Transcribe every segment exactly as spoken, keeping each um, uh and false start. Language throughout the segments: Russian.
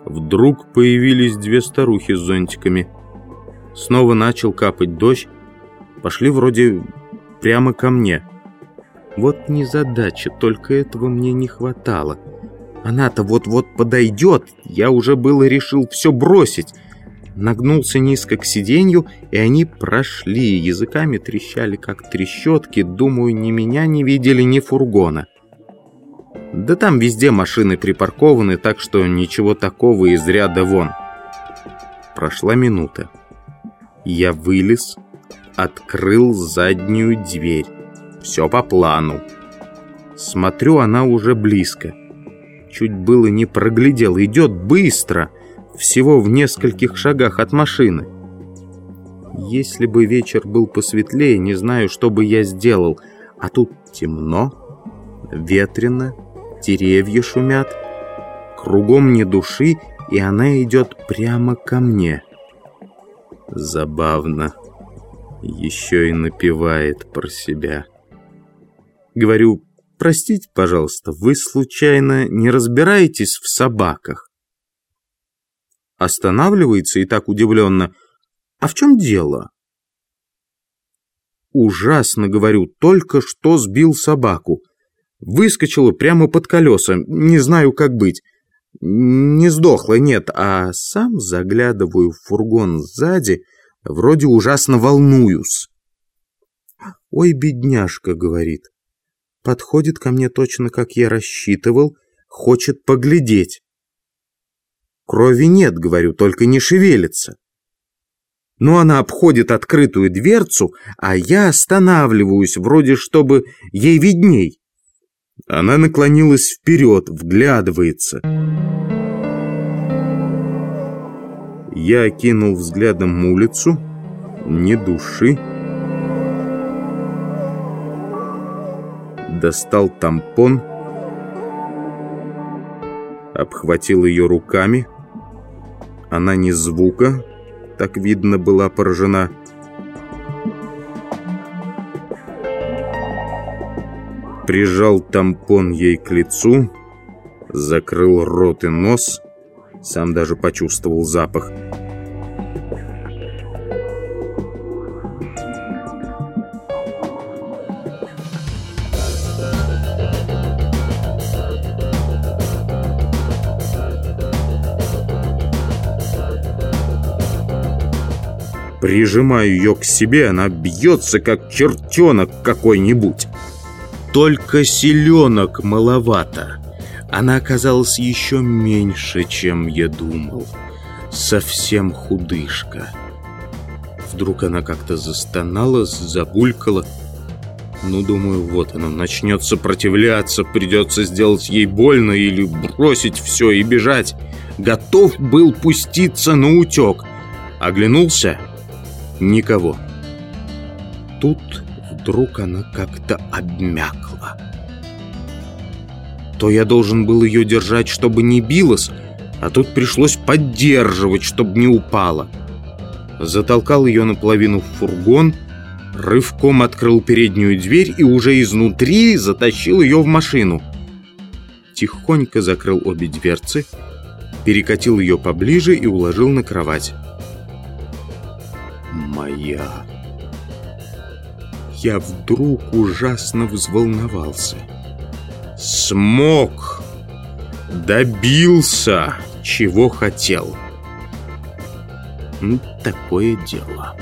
Вдруг появились две старухи с зонтиками. Снова начал капать дождь. Пошли вроде прямо ко мне. Вот незадача, только этого мне не хватало. Она-то вот-вот подойдет. Я уже было решил все бросить. Нагнулся низко к сиденью, и они прошли. Языками трещали, как трещотки. Думаю, ни меня не видели, ни фургона. Да там везде машины припаркованы, так что ничего такого из ряда вон. Прошла минута. Я вылез, открыл заднюю дверь. Все по плану. Смотрю, она уже близко. Чуть было не проглядел. Идет быстро, всего в нескольких шагах от машины. Если бы вечер был посветлее, не знаю, что бы я сделал. А тут темно, ветрено, деревья шумят, кругом ни души, и она идет прямо ко мне. Забавно. Еще и напевает про себя. Говорю: простите, пожалуйста, вы случайно не разбираетесь в собаках? Останавливается и так удивленно: а в чем дело? Ужасно, говорю, только что сбил собаку. Выскочила прямо под колеса, не знаю, как быть. Не сдохла, нет, а сам заглядываю в фургон сзади, вроде ужасно волнуюсь. Ой, бедняжка, говорит. Подходит ко мне точно, как я рассчитывал, хочет поглядеть. Крови нет, говорю, только не шевелится. Но она обходит открытую дверцу, а я останавливаюсь, вроде чтобы ей видней. Она наклонилась вперед, вглядывается. Я окинул взглядом улицу, ни души. Достал тампон, обхватил ее руками. Она ни звука, так видно, была поражена. Прижал тампон ей к лицу, закрыл рот и нос, сам даже почувствовал запах. Прижимаю ее к себе, она бьется, как чертенок какой-нибудь. Только селенок маловато. Она оказалась еще меньше, чем я думал. Совсем худышка. Вдруг она как-то застонала, забулькала. Ну, думаю, вот она начнет сопротивляться, придется сделать ей больно или бросить все и бежать. Готов был пуститься на утек. Оглянулся — никого. Тут вдруг она как-то обмякла. То я должен был ее держать, чтобы не билась, а тут пришлось поддерживать, чтобы не упала. Затолкал ее наполовину в фургон, рывком открыл переднюю дверь и уже изнутри затащил ее в машину. Тихонько закрыл обе дверцы, перекатил ее поближе и уложил на кровать. Моя. Я вдруг ужасно взволновался. Смог. Добился, чего хотел. Такое дело.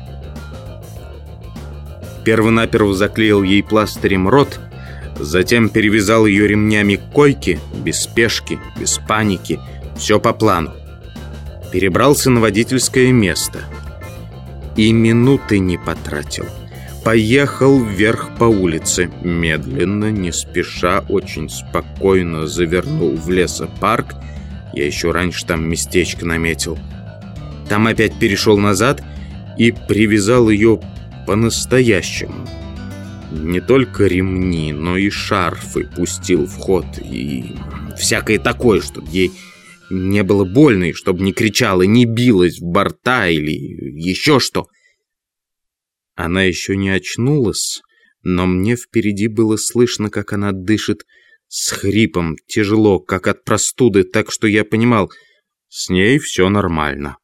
Первонаперво заклеил ей пластырем рот, затем перевязал ее ремнями к койке, без спешки, без паники, все по плану. Перебрался на водительское место. И минуты не потратил. Поехал вверх по улице. Медленно, не спеша, очень спокойно завернул в лесопарк. Я еще раньше там местечко наметил. Там опять перешел назад и привязал ее по-настоящему. Не только ремни, но и шарфы пустил в ход. И всякое такое, чтобы ей не было больно, и чтобы не кричала, не билась в борта или еще что. Она еще не очнулась, но мне впереди было слышно, как она дышит с хрипом, тяжело, как от простуды, так что я понимал, С ней все нормально.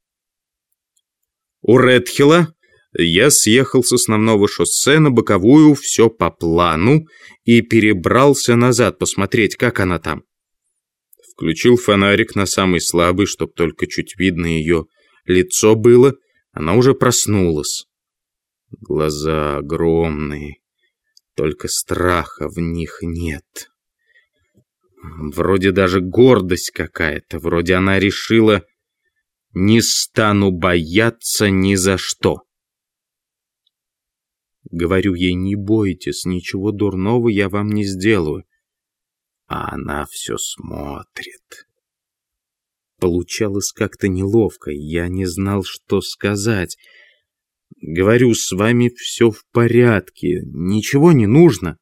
У Редхилла я съехал с основного шоссе на боковую, все по плану, и перебрался назад посмотреть, как она там. Включил фонарик на самый слабый, чтоб только чуть видно ее лицо было. Она уже проснулась. Глаза огромные, только страха в них нет. Вроде даже гордость какая-то, вроде она решила: не стану бояться ни за что. Говорю ей: не бойтесь, ничего дурного я вам не сделаю. А она все смотрит. Получалось как-то неловко, я не знал, что сказать. Говорю: с вами все в порядке, ничего не нужно.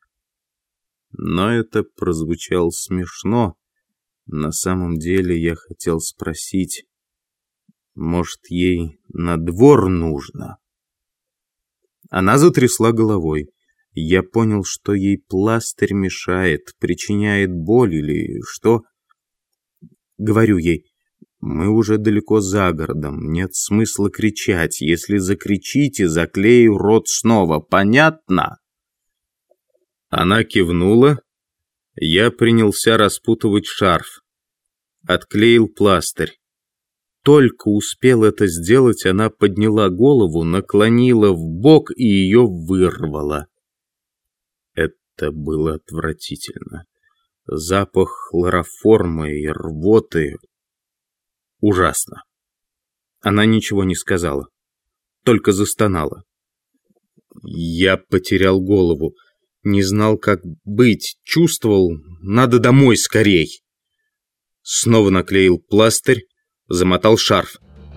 Но это прозвучало смешно. На самом деле я хотел спросить, может, ей на двор нужно? Она затрясла головой. Я понял, что ей пластырь мешает, причиняет боль или что. Говорю ей: мы уже далеко за городом, нет смысла кричать. Если закричите, заклею рот снова. Понятно? Она кивнула. Я принялся распутывать шарф. Отклеил пластырь. Только успел это сделать, она подняла голову, наклонила вбок и ее вырвала. Это было отвратительно. Запах хлороформа и рвоты. Ужасно. Она ничего не сказала, только застонала. Я потерял голову, не знал, как быть, чувствовал, надо домой скорей. Снова наклеил пластырь, замотал шарф.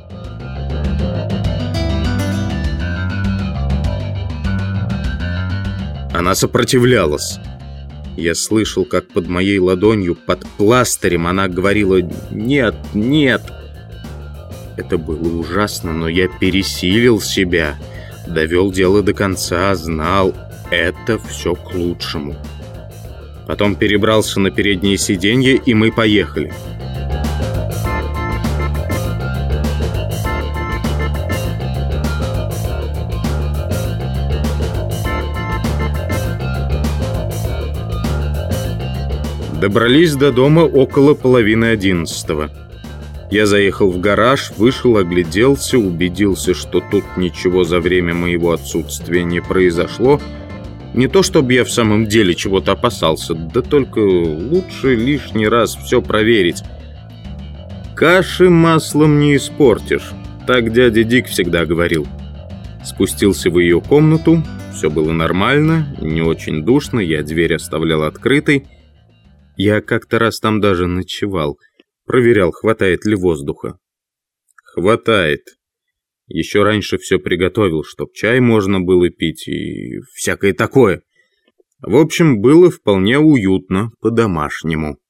Она сопротивлялась. Я слышал, как под моей ладонью, под пластырем она говорила: «Нет, нет». Это было ужасно, но я пересилил себя, довел дело до конца, знал, это все к лучшему. Потом перебрался на переднее сиденье, и мы поехали. Добрались до дома около половины одиннадцатого. Я заехал в гараж, вышел, огляделся, убедился, что тут ничего за время моего отсутствия не произошло. Не то чтобы я в самом деле чего-то опасался, да только лучше лишний раз все проверить. Каши маслом не испортишь, так дядя Дик всегда говорил. Спустился в ее комнату, все было нормально, не очень душно, я дверь оставлял открытой. Я как-то раз там даже ночевал. Проверял, хватает ли воздуха. Хватает. Еще раньше все приготовил, чтоб чай можно было пить и всякое такое. В общем, было вполне уютно, по-домашнему.